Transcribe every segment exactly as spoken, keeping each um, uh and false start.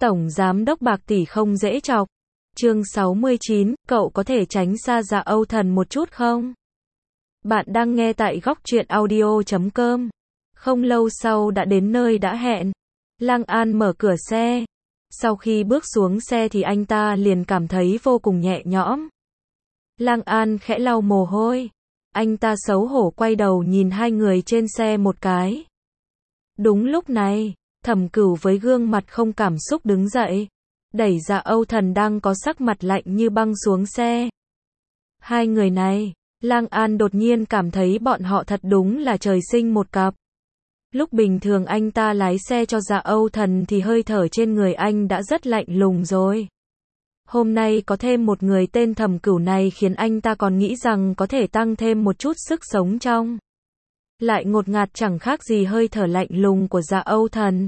Tổng giám đốc Bạc tỷ không dễ chọc. Chương sáu mươi chín, cậu có thể tránh xa Dạ Âu Thần một chút không? Bạn đang nghe tại góc truyện audio chấm com. Không lâu sau đã đến nơi đã hẹn. Lang An mở cửa xe. Sau khi bước xuống xe thì anh ta liền cảm thấy vô cùng nhẹ nhõm. Lang An khẽ lau mồ hôi. Anh ta xấu hổ quay đầu nhìn hai người trên xe một cái. Đúng lúc này, Thẩm Cửu với gương mặt không cảm xúc đứng dậy, đẩy Dạ Âu Thần đang có sắc mặt lạnh như băng xuống xe. Hai người này, Lang An đột nhiên cảm thấy bọn họ thật đúng là trời sinh một cặp. Lúc bình thường anh ta lái xe cho Dạ Âu Thần thì hơi thở trên người anh đã rất lạnh lùng rồi. Hôm nay có thêm một người tên Thẩm Cửu này khiến anh ta còn nghĩ rằng có thể tăng thêm một chút sức sống trong. Lại ngột ngạt chẳng khác gì hơi thở lạnh lùng của Dạ Âu Thần.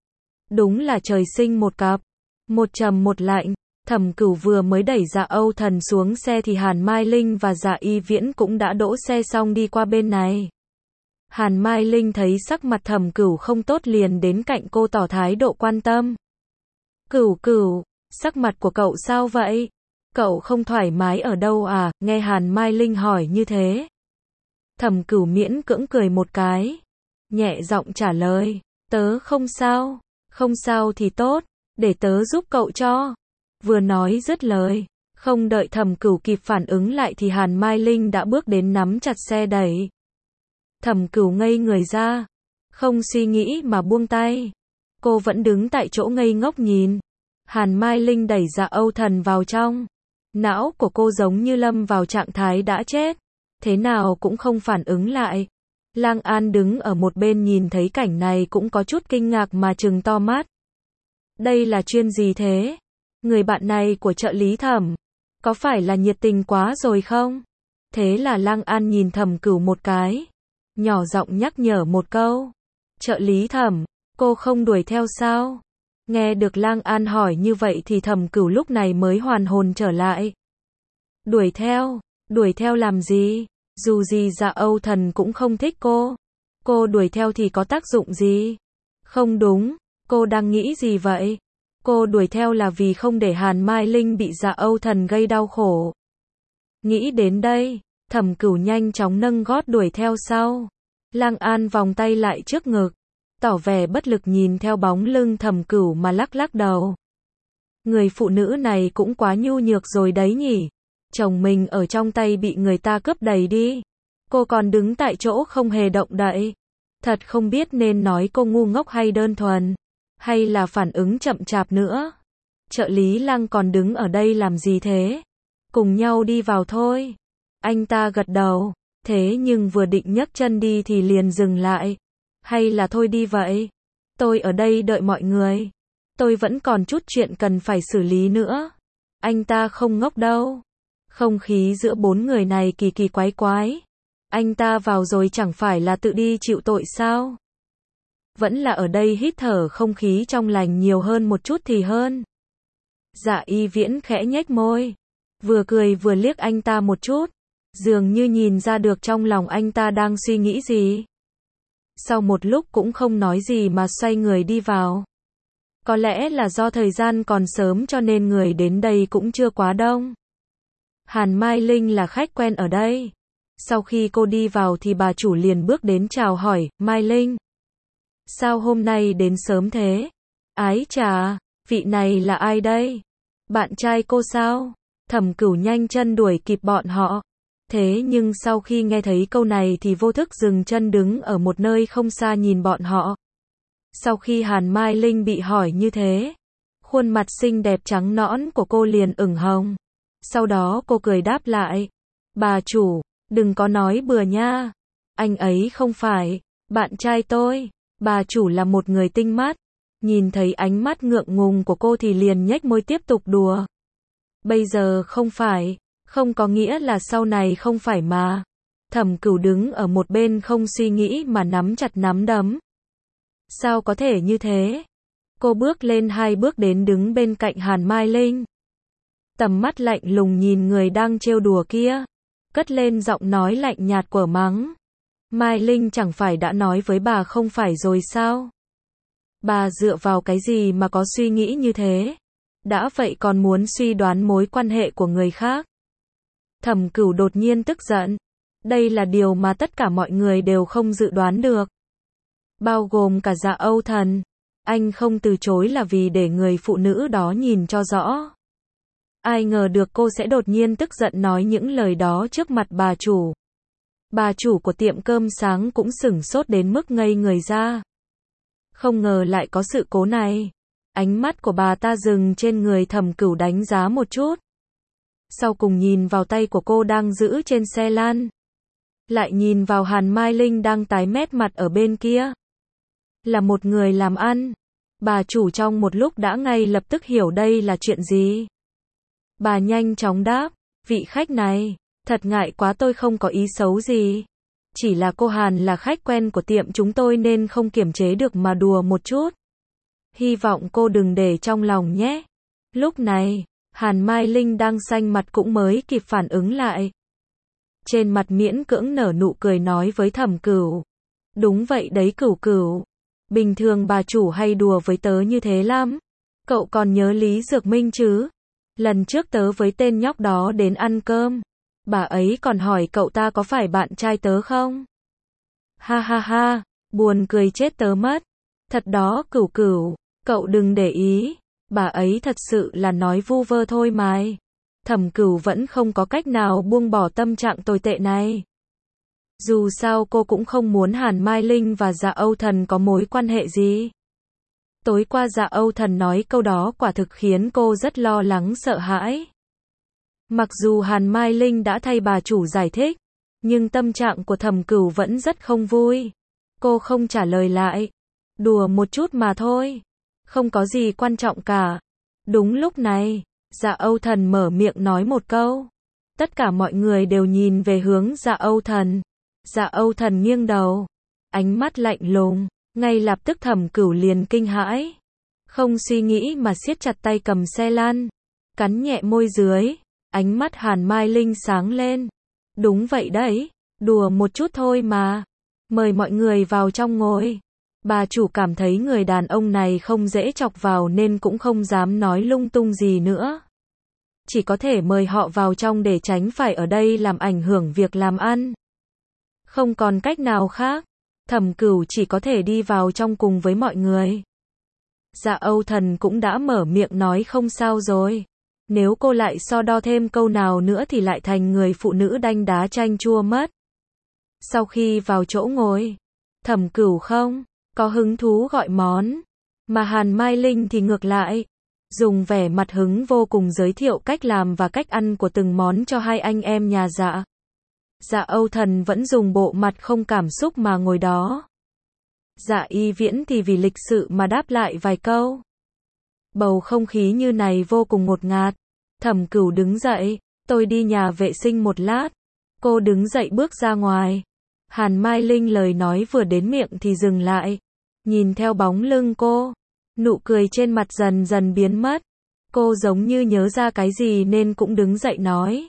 Đúng là trời sinh một cặp. Một trầm một lạnh. Thẩm Cửu vừa mới đẩy Dạ Âu Thần xuống xe thì Hàn Mai Linh và Dạ Y Viễn cũng đã đỗ xe xong đi qua bên này. Hàn Mai Linh thấy sắc mặt Thẩm Cửu không tốt liền đến cạnh cô tỏ thái độ quan tâm. Cửu Cửu, sắc mặt của cậu sao vậy? Cậu không thoải mái ở đâu à? Nghe Hàn Mai Linh hỏi như thế. Thẩm Cửu miễn cưỡng cười một cái. Nhẹ giọng trả lời. Tớ không sao. Không sao thì tốt. Để tớ giúp cậu cho. Vừa nói dứt lời. Không đợi Thẩm Cửu kịp phản ứng lại thì Hàn Mai Linh đã bước đến nắm chặt xe đẩy. Thẩm Cửu ngây người ra. Không suy nghĩ mà buông tay. Cô vẫn đứng tại chỗ ngây ngốc nhìn. Hàn Mai Linh đẩy Dạ Âu Thần vào trong. Não của cô giống như lâm vào trạng thái đã chết. Thế nào cũng không phản ứng lại. Lang An đứng ở một bên nhìn thấy cảnh này cũng có chút kinh ngạc mà trừng to mắt. Đây là chuyện gì thế? Người bạn này của trợ lý Thẩm, có phải là nhiệt tình quá rồi không? Thế là Lang An nhìn Thẩm Cửu một cái, nhỏ giọng nhắc nhở một câu. Trợ lý Thẩm, cô không đuổi theo sao? Nghe được Lang An hỏi như vậy thì Thẩm Cửu lúc này mới hoàn hồn trở lại. Đuổi theo? Đuổi theo làm gì? Dù gì Dạ Âu Thần cũng không thích cô. Cô đuổi theo thì có tác dụng gì? Không đúng, cô đang nghĩ gì vậy? Cô đuổi theo là vì không để Hàn Mai Linh bị Dạ Âu Thần gây đau khổ. Nghĩ đến đây, Thẩm Cửu nhanh chóng nâng gót đuổi theo sau. Lang An vòng tay lại trước ngực, tỏ vẻ bất lực nhìn theo bóng lưng Thẩm Cửu mà lắc lắc đầu. Người phụ nữ này cũng quá nhu nhược rồi đấy nhỉ. Chồng mình ở trong tay bị người ta cướp đầy đi. Cô còn đứng tại chỗ không hề động đậy. Thật không biết nên nói cô ngu ngốc hay đơn thuần. Hay là phản ứng chậm chạp nữa. Trợ lý Lang còn đứng ở đây làm gì thế? Cùng nhau đi vào thôi. Anh ta gật đầu. Thế nhưng vừa định nhấc chân đi thì liền dừng lại. Hay là thôi đi vậy? Tôi ở đây đợi mọi người. Tôi vẫn còn chút chuyện cần phải xử lý nữa. Anh ta không ngốc đâu. Không khí giữa bốn người này kỳ kỳ quái quái. Anh ta vào rồi chẳng phải là tự đi chịu tội sao? Vẫn là ở đây hít thở không khí trong lành nhiều hơn một chút thì hơn. Dạ Y Viễn khẽ nhếch môi. Vừa cười vừa liếc anh ta một chút. Dường như nhìn ra được trong lòng anh ta đang suy nghĩ gì. Sau một lúc cũng không nói gì mà xoay người đi vào. Có lẽ là do thời gian còn sớm cho nên người đến đây cũng chưa quá đông. Hàn Mai Linh là khách quen ở đây. Sau khi cô đi vào thì bà chủ liền bước đến chào hỏi, Mai Linh. Sao hôm nay đến sớm thế? Ái chà, vị này là ai đây? Bạn trai cô sao? Thẩm Cửu nhanh chân đuổi kịp bọn họ. Thế nhưng sau khi nghe thấy câu này thì vô thức dừng chân đứng ở một nơi không xa nhìn bọn họ. Sau khi Hàn Mai Linh bị hỏi như thế, khuôn mặt xinh đẹp trắng nõn của cô liền ửng hồng. Sau đó cô cười đáp lại. Bà chủ, đừng có nói bừa nha. Anh ấy không phải bạn trai tôi. Bà chủ là một người tinh mắt. Nhìn thấy ánh mắt ngượng ngùng của cô thì liền nhếch môi tiếp tục đùa. Bây giờ không phải, không có nghĩa là sau này không phải mà. Thẩm Cửu đứng ở một bên không suy nghĩ mà nắm chặt nắm đấm. Sao có thể như thế? Cô bước lên hai bước đến đứng bên cạnh Hàn Mai Linh. Tầm mắt lạnh lùng nhìn người đang trêu đùa kia. Cất lên giọng nói lạnh nhạt của mắng. Mai Linh chẳng phải đã nói với bà không phải rồi sao? Bà dựa vào cái gì mà có suy nghĩ như thế? Đã vậy còn muốn suy đoán mối quan hệ của người khác. Thẩm Cửu đột nhiên tức giận. Đây là điều mà tất cả mọi người đều không dự đoán được. Bao gồm cả Dạ Âu Thần. Anh không từ chối là vì để người phụ nữ đó nhìn cho rõ. Ai ngờ được cô sẽ đột nhiên tức giận nói những lời đó trước mặt bà chủ. Bà chủ của tiệm cơm sáng cũng sửng sốt đến mức ngây người ra. Không ngờ lại có sự cố này. Ánh mắt của bà ta dừng trên người Thẩm Cửu đánh giá một chút. Sau cùng nhìn vào tay của cô đang giữ trên xe lan. Lại nhìn vào Hàn Mai Linh đang tái mét mặt ở bên kia. Là một người làm ăn. Bà chủ trong một lúc đã ngay lập tức hiểu đây là chuyện gì. Bà nhanh chóng đáp, vị khách này, thật ngại quá, tôi không có ý xấu gì. Chỉ là cô Hàn là khách quen của tiệm chúng tôi nên không kiềm chế được mà đùa một chút. Hy vọng cô đừng để trong lòng nhé. Lúc này, Hàn Mai Linh đang xanh mặt cũng mới kịp phản ứng lại. Trên mặt miễn cưỡng nở nụ cười nói với Thẩm Cửu. Đúng vậy đấy Cửu Cửu. Bình thường bà chủ hay đùa với tớ như thế lắm. Cậu còn nhớ Lý Dược Minh chứ? Lần trước tớ với tên nhóc đó đến ăn cơm. Bà ấy còn hỏi cậu ta có phải bạn trai tớ không? Ha ha ha, buồn cười chết tớ mất. Thật đó Cửu Cửu, cậu đừng để ý. Bà ấy thật sự là nói vu vơ thôi mà. Thẩm Cửu vẫn không có cách nào buông bỏ tâm trạng tồi tệ này. Dù sao cô cũng không muốn Hàn Mai Linh và Dạ Âu Thần có mối quan hệ gì. Tối qua Dạ Âu Thần nói câu đó quả thực khiến cô rất lo lắng sợ hãi. Mặc dù Hàn Mai Linh đã thay bà chủ giải thích, nhưng tâm trạng của Thẩm Cửu vẫn rất không vui. Cô không trả lời lại. Đùa một chút mà thôi. Không có gì quan trọng cả. Đúng lúc này, Dạ Âu Thần mở miệng nói một câu. Tất cả mọi người đều nhìn về hướng Dạ Âu Thần. Dạ Âu Thần nghiêng đầu. Ánh mắt lạnh lùng. Ngay lập tức Thẩm Cửu liền kinh hãi. Không suy nghĩ mà siết chặt tay cầm xe lăn. Cắn nhẹ môi dưới. Ánh mắt Hàn Mai Linh sáng lên. Đúng vậy đấy. Đùa một chút thôi mà. Mời mọi người vào trong ngồi. Bà chủ cảm thấy người đàn ông này không dễ chọc vào nên cũng không dám nói lung tung gì nữa. Chỉ có thể mời họ vào trong để tránh phải ở đây làm ảnh hưởng việc làm ăn. Không còn cách nào khác. Thẩm Cửu chỉ có thể đi vào trong cùng với mọi người. Dạ Âu Thần cũng đã mở miệng nói không sao rồi. Nếu cô lại so đo thêm câu nào nữa thì lại thành người phụ nữ đanh đá chanh chua mất. Sau khi vào chỗ ngồi, Thẩm Cửu không có hứng thú gọi món. Mà Hàn Mai Linh thì ngược lại. Dùng vẻ mặt hứng vô cùng giới thiệu cách làm và cách ăn của từng món cho hai anh em nhà Dạ. Dạ Âu Thần vẫn dùng bộ mặt không cảm xúc mà ngồi đó. Dạ Y Viễn thì vì lịch sự mà đáp lại vài câu. Bầu không khí như này vô cùng ngột ngạt. Thẩm Cửu đứng dậy, tôi đi nhà vệ sinh một lát. Cô đứng dậy bước ra ngoài. Hàn Mai Linh lời nói vừa đến miệng thì dừng lại. Nhìn theo bóng lưng cô. Nụ cười trên mặt dần dần biến mất. Cô giống như nhớ ra cái gì nên cũng đứng dậy nói.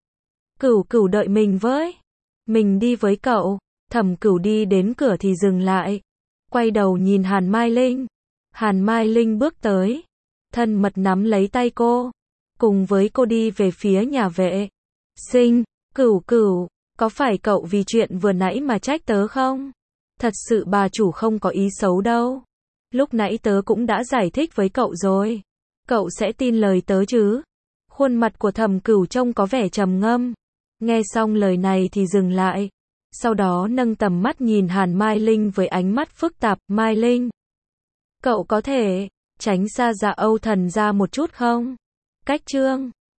Cửu Cửu đợi mình với. Mình đi với cậu. Thẩm Cửu đi đến cửa thì dừng lại. Quay đầu nhìn Hàn Mai Linh. Hàn Mai Linh bước tới. Thân mật nắm lấy tay cô. Cùng với cô đi về phía nhà vệ sinh. Cửu Cửu, có phải cậu vì chuyện vừa nãy mà trách tớ không? Thật sự bà chủ không có ý xấu đâu. Lúc nãy tớ cũng đã giải thích với cậu rồi. Cậu sẽ tin lời tớ chứ? Khuôn mặt của Thẩm Cửu trông có vẻ trầm ngâm. Nghe xong lời này thì dừng lại. Sau đó nâng tầm mắt nhìn Hàn Mai Linh với ánh mắt phức tạp. Mai Linh, cậu có thể tránh xa Dạ Âu Thần ra một chút không? Cách chương